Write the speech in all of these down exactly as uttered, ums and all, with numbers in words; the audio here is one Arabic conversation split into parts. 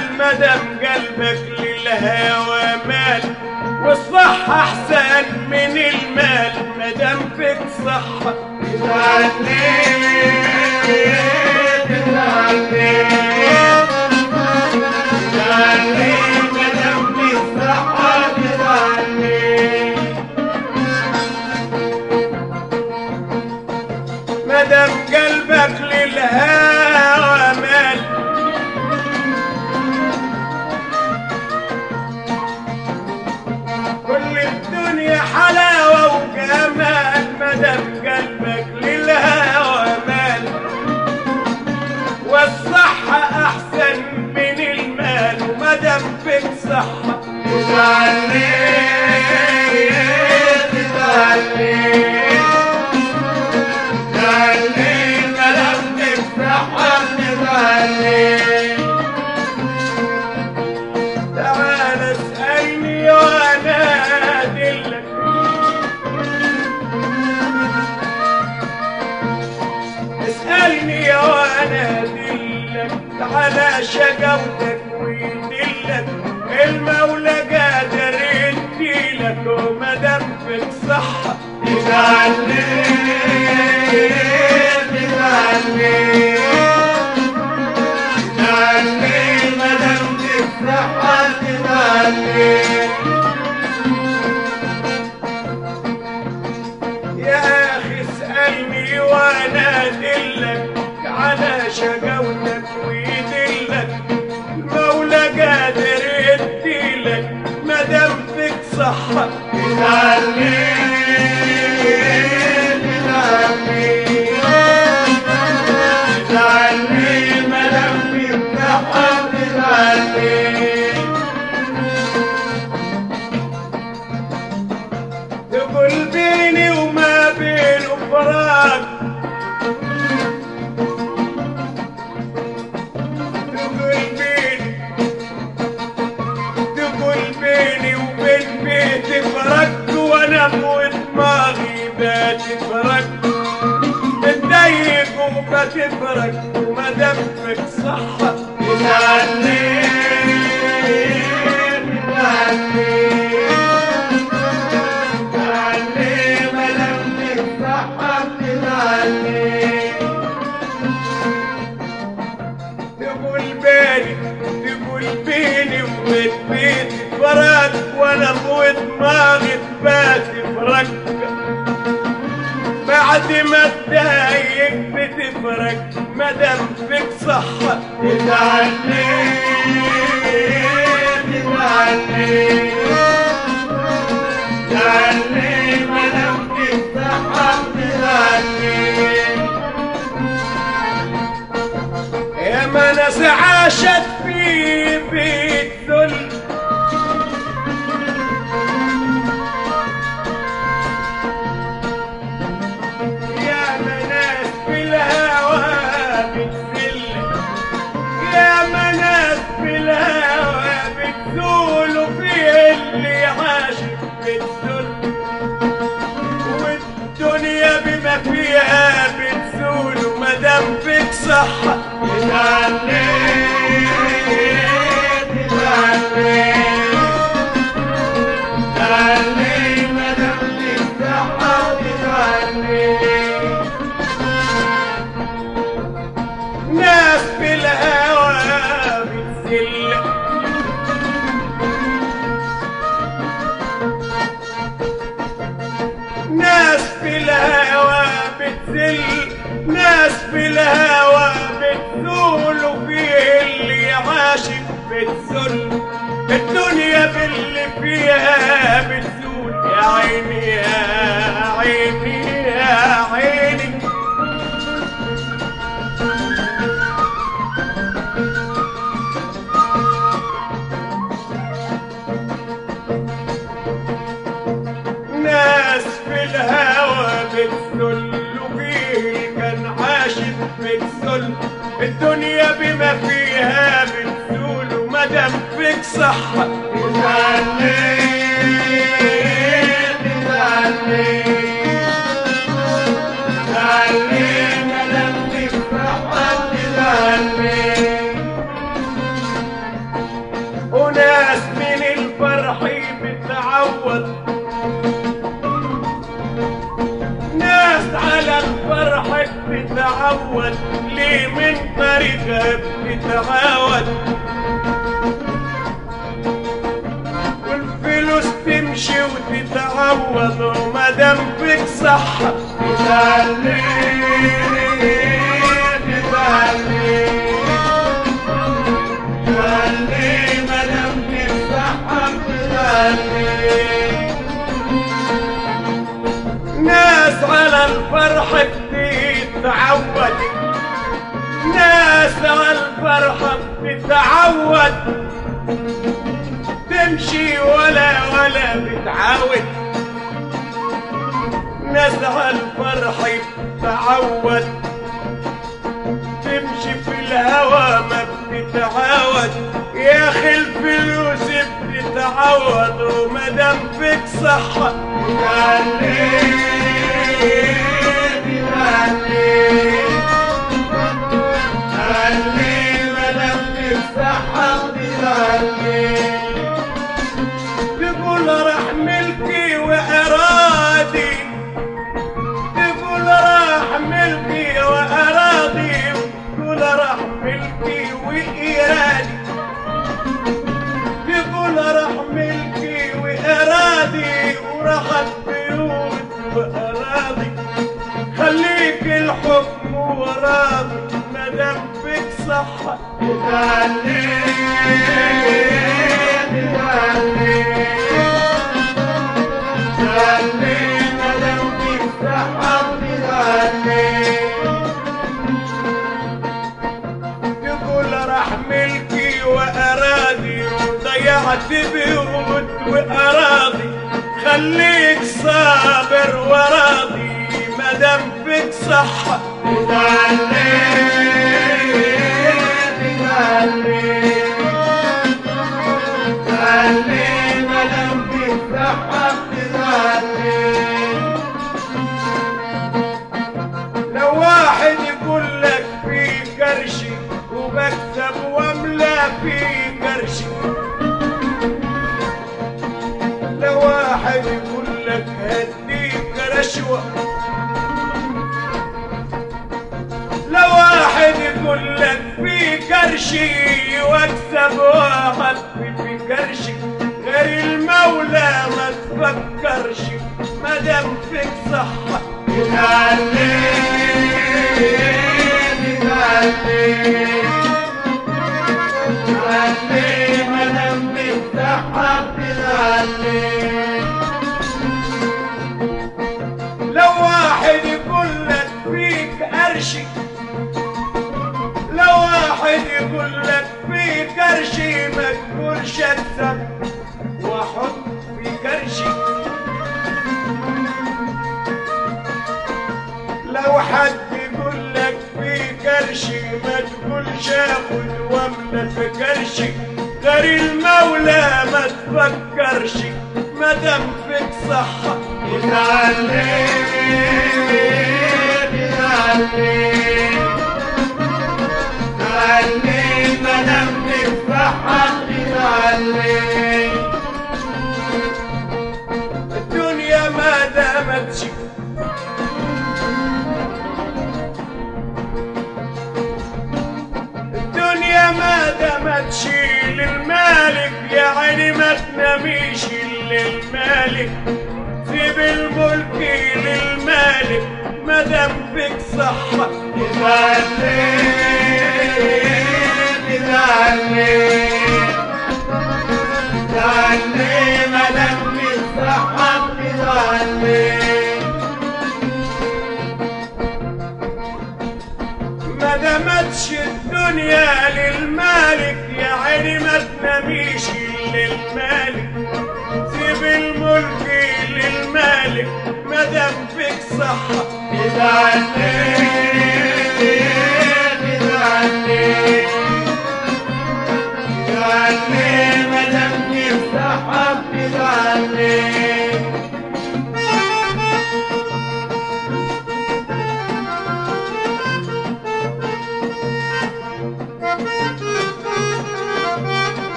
مال مدام قلبك للهوى مال، والصحة أحسن من المال مدام فيك صحة. تزعل ليه تزعل ليه تزعل ليه مدام فيك صحة تزعل ليه مدام قلبك للهوى مال، كل الدنيا حلاوة وجمال مدام قلبك للهوى مال، والصحة أحسن من المال ومدام فيك صحة. تزعل ليه تزعل ليه تزعل ليه مدام فيك صحة تزعل ليه تعال اسألني وأنا أدلك، اسألني وأنا أدلك على شقاوتك ويدلك، المولى قادر يديلك ومدام فيك صحة. تزعل ليه تزعل ليه تزعل ليه مدام فيك صحة تزعل ليه يا أخي اسألني وأنا أدلك على شقاوتك ويدلك، المولى قادر يديلك مدام فيك صحة. تزعل ليه تزعل ليه تزعل ليه مدام فيك صحة تزعل ليه تقول بيني وما بينه فراق، تقول بيني تقول بيني وبين بيتي فرق، وانا ودماغي باتي فرق، بتضايق وبتفرق ومدام فيك صحة. تزعل ليه تزعل ليه تزعل ليه مدام فيك صحة تزعل ليه تقول بيني تقول بيني وبين بيتي فرق، وانا ودماغي باتي فرق، بعد ما تضايق بتفرق مدام فيك صحة. تزعل ليه تزعل ليه تزعل ليه مدام فيك صحة تزعل ليه يا ما ناس عاشت في بيت ذل، يا ما ناس في الهوى بتذل، يا ما ناس في الهوى بتزول وفيه اللي عاش بتذل، والدنيا بما فيها بتزول ومدام فيك صحة. تزعل ليه تزعل ليه تزعل ليه مدام فيك صحة تزعل ليه ناس في الهوى بتذل، ناس في الهوى بتذل، ناس في الهوى بتزول وفيه اللي عاشق بتذل، الدنيا باللي فيها بتزول، يا عيني يا عيني يا عيني. ناس في الهوى بتذل وفيه كان عاشق بتذل، الدنيا بما فيها بتزول ومدام فيك صحة. تزعل ليه تزعل ليه تزعل ليه مدام فيك صحة تزعل ليه تتعود، ناس على الفرح بتتعود، ليه من طريقها بتتعود، والفلوس تمشي وتتعود، ومادام فيك صحة تتعلي تتعلي تتعلي مادام فيك صحة تتعلي. ناس على الفرح بتتعود، ناس على الفرح بتتعود، تمشي ولا ولا بتعاود، ناس على الفرح بتتعود، تمشي في الهوى ما بتتعود، يا اخي الفلوس بتتعود، ومادام فيك صحة تتعلي تتعلي تتعلي مادام فيك صحة تتعلي. تقول راح ملكي وأراضي، تقول راح ملكي وأراضي، تقول راح ملكي وإيرادي، تقول راح ملكي وأراضي، وراحت بيوت وأراضي، خليك الحكم وراضي، مادام فيك صحة تتعلي تتعلي تتعلي مادام فيك صحة تتعلي. تقول راح ملكي وأراضي، وضيعت بيوت وأراضي، خليك صابر وراضي، مادام فيك صحة تتعلي تتعلي تتعلي مادام فيك صحة تتعلي. لو واحد يقول لك في كرشي وبكسب واملا في كرشي، لو واحد يقول لك هديك رشوة، لو واحد يقول لك في كرشي واكسب واحد في كرشي، غير المولى ما تفكرش، مادام فيك صحة تتعلي تتعلي تتعلي مادام فيك صحة تتعلي. لو واحد يقول لك فيك قرشي، لو واحد يقول لك في كرشي، ما تقولش اكسب واحط في كرشي، لو حد يقول لك في كرشي، ما تقولش اخد واملى في كرشي، غير المولى ما تفكرش، مادام فيك صحة تتعلي تتعلي تتعلي مادام فيك صحة تتعلي. الدنيا ما دامتش، الدنيا ما دامتش للمالك، يا عيني ما تناميش للمالك، سيب الملك للمالك، مادام فيك صحة تتعلي تتعلي تتعلي مادام فيك صحة تتعلي. ما دامتش الدنيا للمالك، يا عيني ما تناميش للمالك، سيب الملك للمالك، مادام فيك صحة تتعلي تتعلي تتعلي مادام فيك صحة تتعلي.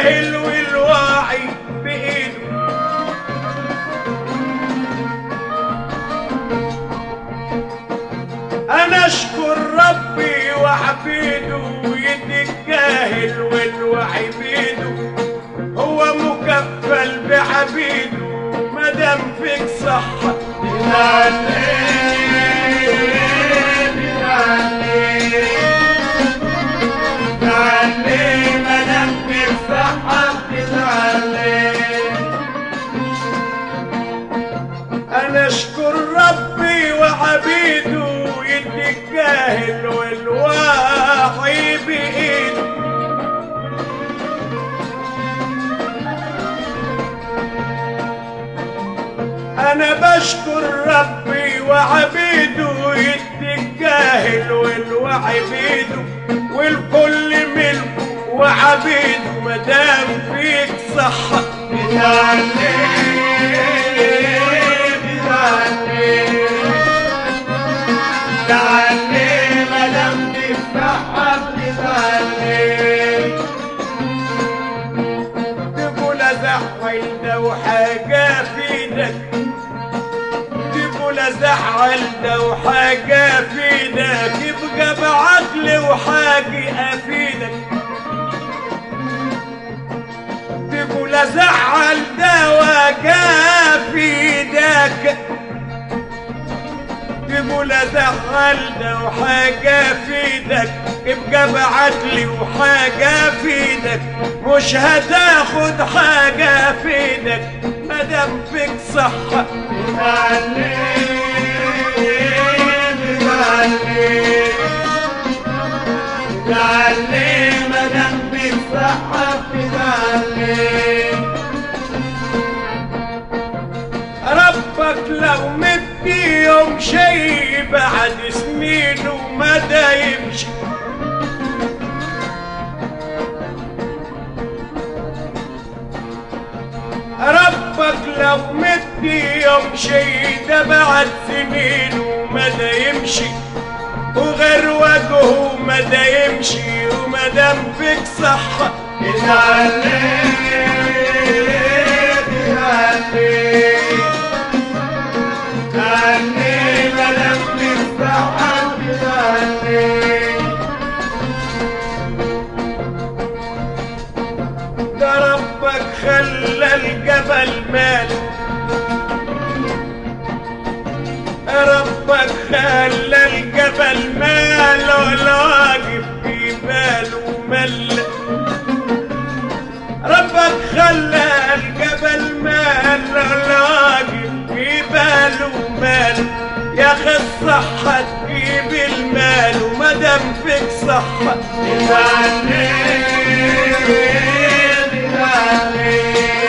الجاهل والواعي بإيده. أنا أشكر ربي وعبيده، يدي الجاهل والواعي بإيده، هو مكفل بعبيده مادام فيك صحة. أنا أشكر ربي وعبيده، يدي الجاهل والواعي بإيده. أنا بشكر ربي وعبيده، يدي الجاهل والواعي بإيده، والكل ملكه وعبيده مادام فيك صحة. تقول ازعل ده وحاجة في ايدك، تقول ازعل ده وحاجة في ايدك، يبقى بعقل وحاجة افيدك. تقول ازعل ده وحاجة في ايدك، تقول ازعل ده وحاجة في ايدك، ابقى بعدلي وحاجة في ايدك، مش هتاخد حاجة في ايدك مادام فيك صحة. بتعلي بتعلي بتعلي مادام فيك صحة. بتعلي ربك لو مدي يوم شي بعد سنين ومدى يمشي، ربك لو مدي يوم شي ده بعد سنين ومدى يمشي، وغير وجهه مدى يمشي ومدام فيك صحة. بتعلي بتعلي بتعلي مادام فيك صحة. بتعلي ده ربك خلى الجبل مال، ربك خلى الجبل مال، ولا واقف في باله مل. ربك خلى الجبل مال، ولا واقف في باله مال. يا اخي الصحة تجيب المال ومادام فيك صحة. بتعلي بتعلي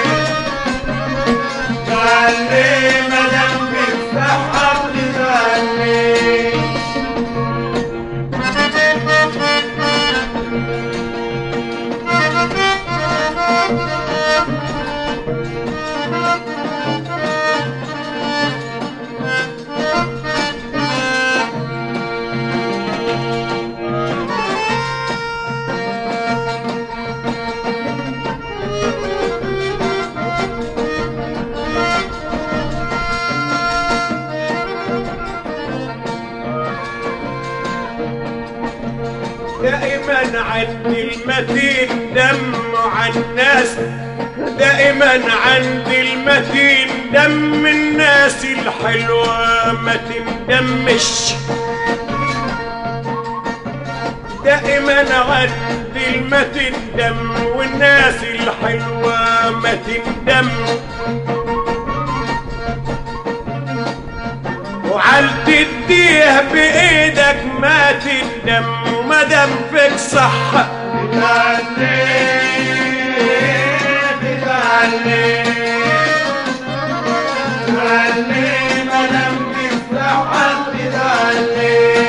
بتعلي مادام فيك صحة. بتعلي دائما عندي المتين دم عن الناس، دائما عندي المتين دم الناس الحلوة ما تندمش. دائما عندي المتين دم والناس الحلوة ما تندم. وعال تديه بايدك ما تندم ومادام فيك صحة. بتعلي بتعلي بتعلي مادام فيك صحة. بتعلي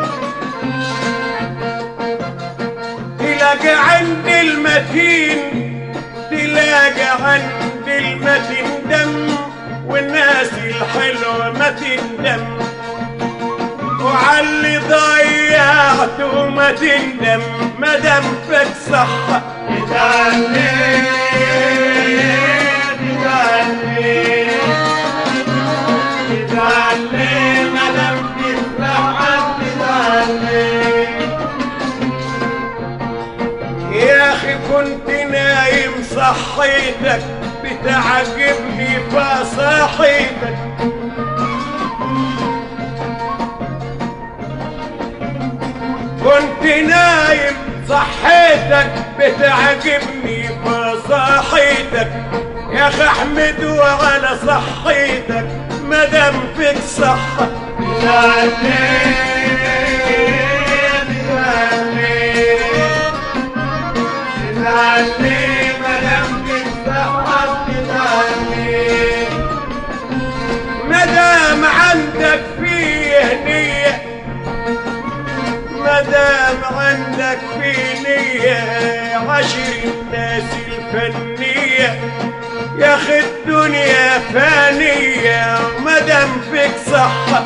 تلاقي عندي المتين، تلاقي عندي المتين دم والناس الحلوة ما تندم. وعاللي ضيعته ما تندم مادام فيك صحة. بتعلي كنت نايم صحيتك بتعجبني فصحيتك كنت نايم صحيتك بتعجبني فصحيتك يا اخي احمد وعلى صحيتك مدام فيك صحة مدام عندك فيه نية مدام عندك فيه نية عشر الناس الفنية يا اخي الدنيا فانية مدام فيك صحة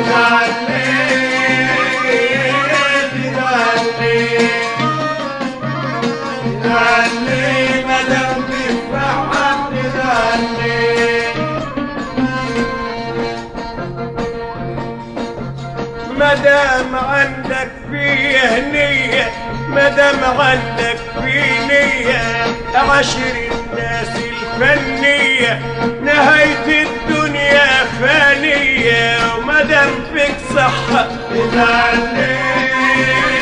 مدام عندك فيه نية مدام عندك فيه نية عشر الناس الفنية نهاية الدنيا فانية ومدام فيك صحة